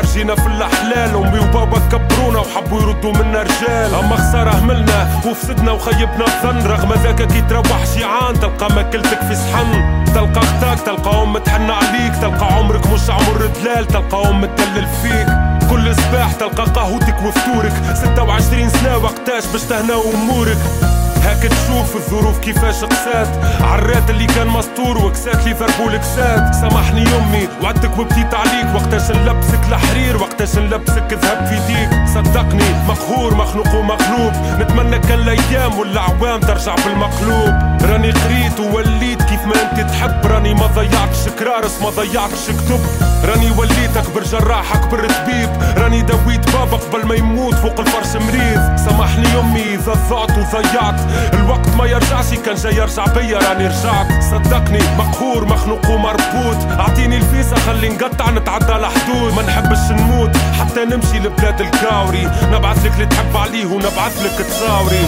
جينا في الاحلال، امي وبابا كبرونا وحبوا يردوا منا رجال. اما خسارة هملنا وفسدنا وخيبنا الظن، رغم ذاك كي تروح جيعان تلقى ماكلتك في صحن، تلقى اختك تلقى ام تحن عليك، تلقى عمرك مش عمر دلال، تلقى ام تدلل فيك كل صباح، تلقى قهوتك وفطورك. 26 سنة وقتاش باش تهنى امورك. هاك تشوف الظروف كيفاش قسات، عرات اللي كان مستور وكسات اللي ضربوا الكسات. سامحني يمي وعدتك وبكيت عليك، وقتاش نلبسك الحرير وقتاش نلبسك ذهب في ديك. صدقني مقهور مخنوق ومغلوب، نتمنى كان الايام والعوام ترجع بالمقلوب. راني قريت ووليت كيف ما انت تحب، راني ما ضيعتش كرارس ما ضيعتش كتب، راني وليت اكبر جراح اكبر طبيب، راني دويت بابا قبل ما يموت فوق الفرش مريض. سامحني يمي اذا ضعت وضيعت، الوقت ما يرجعش كان جاي يرجع بيا راني رجعت. صدقني مقهور مخنوق ومربوط، اعطيني الفيزا خلي نقطع نتعدى الحدود. ما نحبش نموت حتى نمشي لبلاد الكاوري، نبعث لك اللي تحب عليه ونبعث لك تصاوري.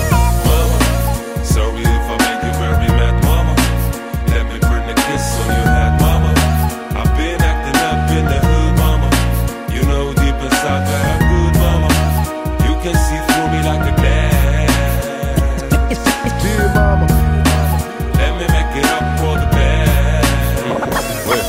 Sorry if I make you very mad, mama. Let me burn a kiss on your head, mama. I've been acting up in the hood, mama. You know deep inside that I'm good, mama. You can see through me like a glass. Dear mama, let me make it up for the best.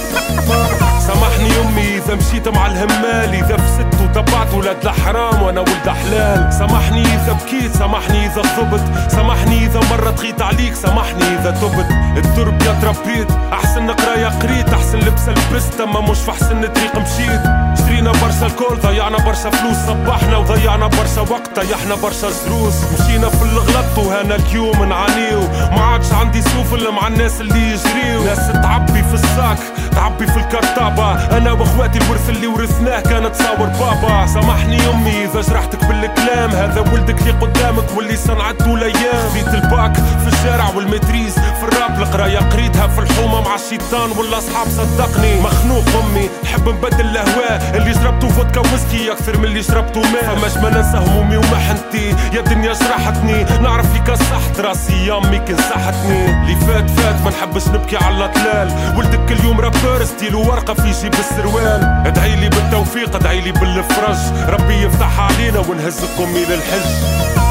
سامحني يمي إذا مشيت مع الهمال، إذا فسدت وتبعت ولاد الحرام وأنا ولد حلال. سامحني إذا بكيت، سامحني إذا خبت، سامحني إذا مرة تغيت عليك، سامحني إذا تبت. الدرب يا تربيت، أحسن نقرايا قريت، أحسن لبسة لبست، أما مش في أحسن طريق مشيت. شرينا برشا الكول ضيعنا برشا فلوس، صبحنا وضيعنا برشا وقت طيحنا برشا زروس. مشينا في الغلط وهنا اليوم نعانيو، ما عادش عندي سوفل مع الناس اللي يجريو. ناس تعبي في الساك تعبي في الكرتابة، أنا وأخواتي الورث اللي ورثناه كانت تصور بابا. سامحني يمي إذا جرحتك بالكلام، هذا ولدك اللي قدامك واللي صنعته الأيام. خذيت الباك في الشارع والمتريز في الراب، القراية قريتها في الحومة مع الشيطان والأصحاب. صدقني مخنوق أمي نحب نبدل الأهواء، اللي شربته فودكا ويسكي أكثر من اللي شربته ماء. فماش ما ننسى همومي ومحنتي، يا دنيا جرحتني نعرف فيك كسحت راسي يا أمي كنسحتني. اللي فات فات ما نحبش نبكي على الأطلال، ولدك كل يوم رابر ستيلو ورقة في جيب السروال. ادعيلي بالتوفيق ادعيلي بالفرج، ربي يفتح علينا ونهزكم إلى الحج.